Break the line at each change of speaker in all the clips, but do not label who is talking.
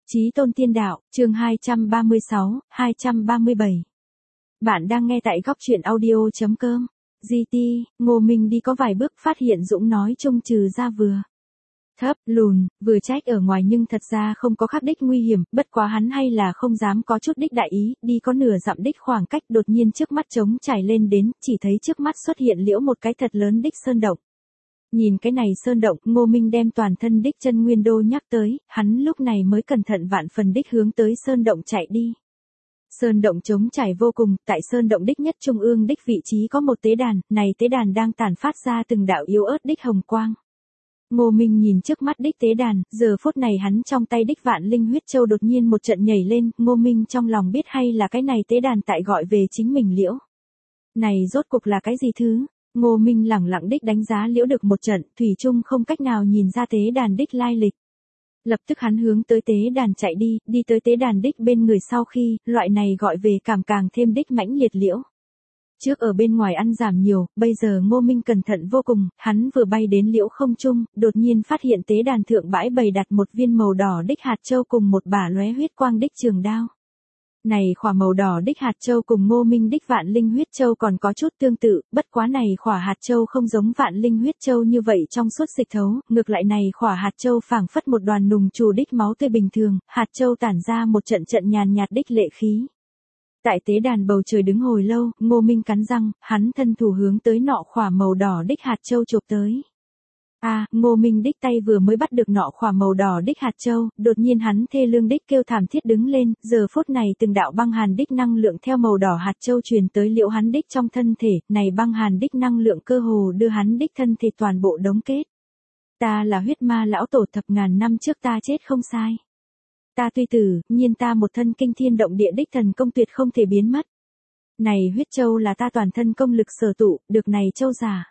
Chí Tôn Tiên Đạo, chương 236, 237. Bạn đang nghe tại góc truyện audio.com. GT, Ngô Minh đi có vài bước phát hiện Dũng nói trông trừ ra vừa thấp, lùn, vừa trách ở ngoài nhưng thật ra không có khắc đích nguy hiểm, bất quá hắn hay là không dám có chút đích đại ý, đi có nửa dặm đích khoảng cách đột nhiên trước mắt trống trải lên đến, chỉ thấy trước mắt xuất hiện liễu một cái thật lớn đích sơn động. Nhìn cái này sơn động, Ngô Minh đem toàn thân đích chân nguyên đô nhắc tới, hắn lúc này mới cẩn thận vạn phần đích hướng tới sơn động chạy đi. Sơn động trống trải vô cùng, tại sơn động đích nhất trung ương đích vị trí có một tế đàn, này tế đàn đang tản phát ra từng đạo yếu ớt đích hồng quang. Ngô Minh nhìn trước mắt đích tế đàn, giờ phút này hắn trong tay đích vạn linh huyết châu đột nhiên một trận nhảy lên, Ngô Minh trong lòng biết hay là cái này tế đàn tại gọi về chính mình liễu. Này rốt cuộc là cái gì thứ? Ngô Minh lẳng lặng đích đánh giá liễu được một trận, thủy chung không cách nào nhìn ra tế đàn đích lai lịch. Lập tức hắn hướng tới tế đàn chạy đi tới tế đàn đích bên người sau khi, loại này gọi về cảm càng thêm đích mãnh liệt liễu. Trước ở bên ngoài ăn giảm nhiều, bây giờ Ngô Minh cẩn thận vô cùng, hắn vừa bay đến liễu không trung, đột nhiên phát hiện tế đàn thượng bãi bày đặt một viên màu đỏ đích hạt châu cùng một bả lóe huyết quang đích trường đao. Này khỏa màu đỏ đích hạt châu cùng Ngô Minh đích vạn linh huyết châu còn có chút tương tự, bất quá này khỏa hạt châu không giống vạn linh huyết châu như vậy trong suốt dịch thấu, ngược lại này khỏa hạt châu phảng phất một đoàn nùng trù đích máu tươi bình thường, hạt châu tản ra một trận trận nhàn nhạt đích lệ khí. Tại tế đàn bầu trời đứng hồi lâu, Ngô Minh cắn răng, hắn thân thủ hướng tới nọ khỏa màu đỏ đích hạt châu chụp tới. Ngô Minh đích tay vừa mới bắt được nọ khỏa màu đỏ đích hạt châu, đột nhiên hắn thê lương đích kêu thảm thiết đứng lên, giờ phút này từng đạo băng hàn đích năng lượng theo màu đỏ hạt châu truyền tới liễu hắn đích trong thân thể, này băng hàn đích năng lượng cơ hồ đưa hắn đích thân thể toàn bộ đóng kết. Ta là huyết ma lão tổ thập ngàn năm trước ta chết không sai. Ta tuy tử, nhiên ta một thân kinh thiên động địa đích thần công tuyệt không thể biến mất. Này huyết châu là ta toàn thân công lực sở tụ, được này châu giả.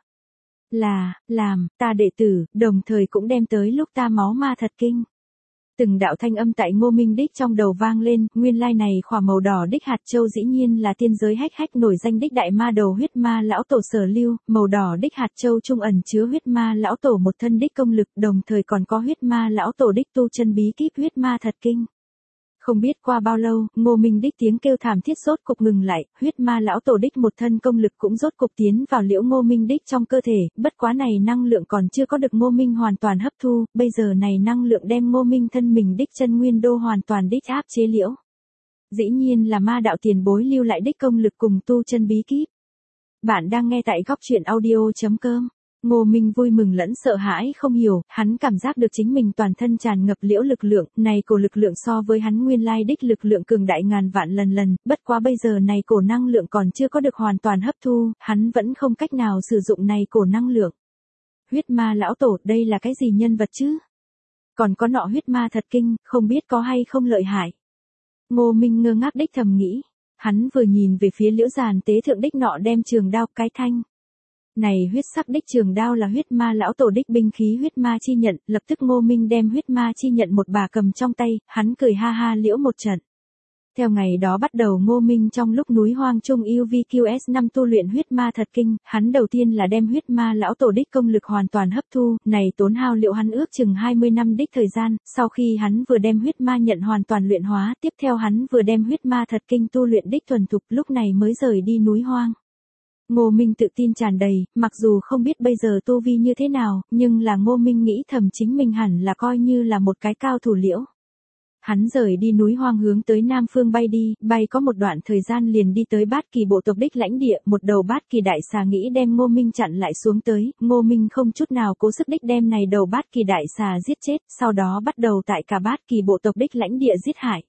Làm, ta đệ tử, đồng thời cũng đem tới lúc ta máu ma thật kinh. Từng đạo thanh âm tại Ngô Minh đích trong đầu vang lên, nguyên lai này khỏa màu đỏ đích hạt châu dĩ nhiên là tiên giới hách nổi danh đích đại ma đầu huyết ma lão tổ sở lưu, màu đỏ đích hạt châu trung ẩn chứa huyết ma lão tổ một thân đích công lực, đồng thời còn có huyết ma lão tổ đích tu chân bí kíp huyết ma thật kinh. Không biết qua bao lâu, Ngô Minh đích tiếng kêu thảm thiết rốt cục ngừng lại, huyết ma lão tổ đích một thân công lực cũng rốt cục tiến vào liễu Ngô Minh đích trong cơ thể, bất quá này năng lượng còn chưa có được Ngô Minh hoàn toàn hấp thu, bây giờ này năng lượng đem Ngô Minh thân mình đích chân nguyên đô hoàn toàn đích áp chế liễu. Dĩ nhiên là ma đạo tiền bối lưu lại đích công lực cùng tu chân bí kíp. Bạn đang nghe tại góc truyện audio.com. Ngô Minh vui mừng lẫn sợ hãi không hiểu, hắn cảm giác được chính mình toàn thân tràn ngập liễu lực lượng, này cổ lực lượng so với hắn nguyên lai đích lực lượng cường đại ngàn vạn lần, bất quá bây giờ này cổ năng lượng còn chưa có được hoàn toàn hấp thu, hắn vẫn không cách nào sử dụng này cổ năng lượng. Huyết ma lão tổ, đây là cái gì nhân vật chứ? Còn có nọ huyết ma thật kinh, không biết có hay không lợi hại. Ngô Minh ngơ ngác đích thầm nghĩ, hắn vừa nhìn về phía liễu giàn tế thượng đích nọ đem trường đao cái thanh. Này huyết sắc đích trường đao là huyết ma lão tổ đích binh khí huyết ma chi nhận, lập tức Ngô Minh đem huyết ma chi nhận một bà cầm trong tay, hắn cười ha ha liễu một trận. Theo ngày đó bắt đầu Ngô Minh trong lúc núi hoang trung UVQS5 tu luyện huyết ma thật kinh, hắn đầu tiên là đem huyết ma lão tổ đích công lực hoàn toàn hấp thu, này tốn hao liệu hắn ước chừng 20 năm đích thời gian, sau khi hắn vừa đem huyết ma nhận hoàn toàn luyện hóa, tiếp theo hắn vừa đem huyết ma thật kinh tu luyện đích thuần thục, lúc này mới rời đi núi hoang. Ngô Minh tự tin tràn đầy, mặc dù không biết bây giờ tu vi như thế nào, nhưng là Ngô Minh nghĩ thầm chính mình hẳn là coi như là một cái cao thủ liễu. Hắn rời đi núi hoang hướng tới Nam Phương bay có một đoạn thời gian liền đi tới Bát Kỳ bộ tộc đích lãnh địa, một đầu Bát Kỳ đại xà nghĩ đem Ngô Minh chặn lại xuống tới, Ngô Minh không chút nào cố sức đích đem này đầu Bát Kỳ đại xà giết chết, sau đó bắt đầu tại cả Bát Kỳ bộ tộc đích lãnh địa giết hại.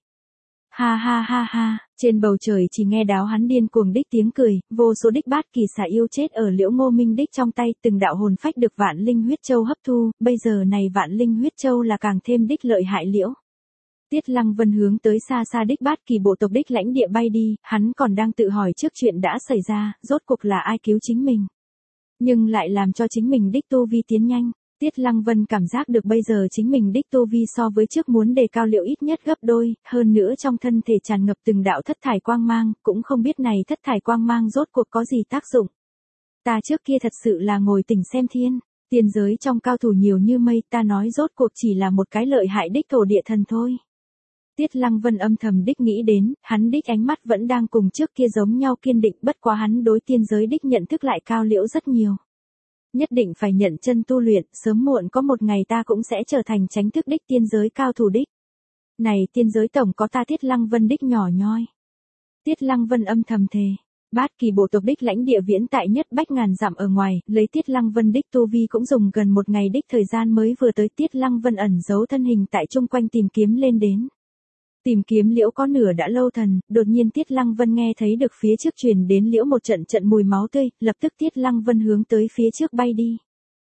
Ha, trên bầu trời chỉ nghe đáo hắn điên cuồng đích tiếng cười, vô số đích Bát Kỳ xà yêu chết ở liễu Ngô Minh đích trong tay, từng đạo hồn phách được vạn linh huyết châu hấp thu, bây giờ này vạn linh huyết châu là càng thêm đích lợi hại liễu. Tiết Lăng Vân hướng tới xa xa đích Bát Kỳ bộ tộc đích lãnh địa bay đi, hắn còn đang tự hỏi trước chuyện đã xảy ra, rốt cuộc là ai cứu chính mình. Nhưng lại làm cho chính mình đích tu vi tiến nhanh. Tiết Lăng Vân cảm giác được bây giờ chính mình đích tu vi so với trước muốn đề cao liệu ít nhất gấp đôi, hơn nữa trong thân thể tràn ngập từng đạo thất thải quang mang, cũng không biết này thất thải quang mang rốt cuộc có gì tác dụng. Ta trước kia thật sự là ngồi tỉnh xem thiên, tiên giới trong cao thủ nhiều như mây, ta nói rốt cuộc chỉ là một cái lợi hại đích thổ địa thần thôi. Tiết Lăng Vân âm thầm đích nghĩ đến, hắn đích ánh mắt vẫn đang cùng trước kia giống nhau kiên định, bất quá hắn đối tiên giới đích nhận thức lại cao liễu rất nhiều. Nhất định phải nhận chân tu luyện, sớm muộn có một ngày ta cũng sẽ trở thành chánh thức đích tiên giới cao thủ đích. Này tiên giới tổng có ta Tiết Lăng Vân đích nhỏ nhoi. Tiết Lăng Vân âm thầm thề. Bát kỳ bộ tộc đích lãnh địa viễn tại nhất bách ngàn dặm ở ngoài, lấy Tiết Lăng Vân đích tu vi cũng dùng gần một ngày đích thời gian mới vừa tới. Tiết Lăng Vân ẩn giấu thân hình tại chung quanh tìm kiếm lên đến. Tìm kiếm liễu có nửa đã lâu thần, đột nhiên Tiết Lăng Vân nghe thấy được phía trước truyền đến liễu một trận trận mùi máu tươi, lập tức Tiết Lăng Vân hướng tới phía trước bay đi.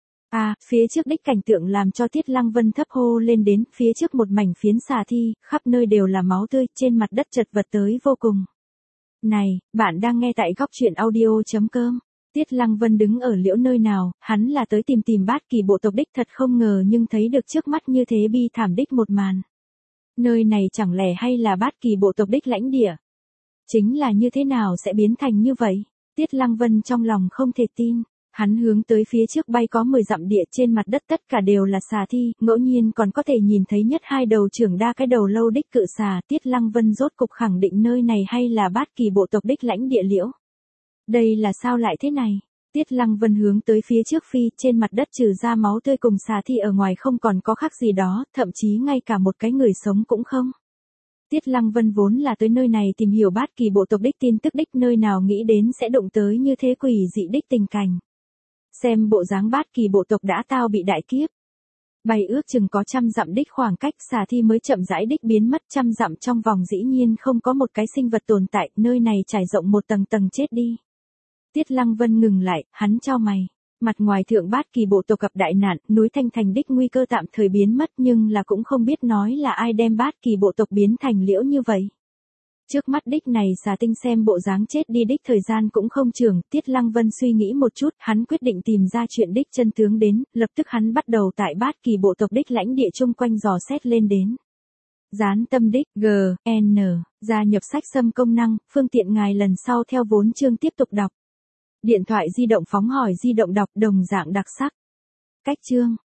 Phía trước đích cảnh tượng làm cho Tiết Lăng Vân thấp hô lên đến, phía trước một mảnh phiến xà thi, khắp nơi đều là máu tươi, trên mặt đất chật vật tới vô cùng. Này, bạn đang nghe tại góc truyện audio.com. Tiết Lăng Vân đứng ở liễu nơi nào, hắn là tới tìm bát kỳ bộ tộc đích, thật không ngờ nhưng thấy được trước mắt như thế bi thảm đích một màn. Nơi này chẳng lẽ hay là bát kỳ bộ tộc đích lãnh địa? Chính là như thế nào sẽ biến thành như vậy? Tiết Lăng Vân trong lòng không thể tin. Hắn hướng tới phía trước bay có 10 dặm địa, trên mặt đất tất cả đều là xà thi, ngẫu nhiên còn có thể nhìn thấy nhất hai đầu trưởng đa cái đầu lâu đích cự xà. Tiết Lăng Vân rốt cục khẳng định nơi này hay là bát kỳ bộ tộc đích lãnh địa liễu. Đây là sao lại thế này? Tiết Lăng Vân hướng tới phía trước phi, trên mặt đất trừ ra máu tươi cùng xà thi ở ngoài không còn có khác gì đó, thậm chí ngay cả một cái người sống cũng không. Tiết Lăng Vân vốn là tới nơi này tìm hiểu bát kỳ bộ tộc đích tin tức đích, nơi nào nghĩ đến sẽ đụng tới như thế quỷ dị đích tình cảnh. Xem bộ dáng bát kỳ bộ tộc đã tao bị đại kiếp. Bay ước chừng có 100 dặm đích khoảng cách, xà thi mới chậm rãi đích biến mất. 100 dặm trong vòng dĩ nhiên không có một cái sinh vật tồn tại, nơi này trải rộng một tầng tầng chết đi. Tiết Lăng Vân ngừng lại, hắn chau mày. Mặt ngoài thượng bát kỳ bộ tộc gặp đại nạn, núi Thanh Thành đích nguy cơ tạm thời biến mất, nhưng là cũng không biết nói là ai đem bát kỳ bộ tộc biến thành liễu như vậy. Trước mắt đích này xà tinh xem bộ dáng chết đi đích thời gian cũng không trường. Tiết Lăng Vân suy nghĩ một chút, hắn quyết định tìm ra chuyện đích chân tướng đến, lập tức hắn bắt đầu tại bát kỳ bộ tộc đích lãnh địa chung quanh dò xét lên đến. Gián tâm đích, GN, gia nhập sách xâm công năng, phương tiện ngài lần sau theo vốn chương tiếp tục đọc. Điện thoại di động phóng hỏi di động đọc đồng dạng đặc sắc. Cách chương.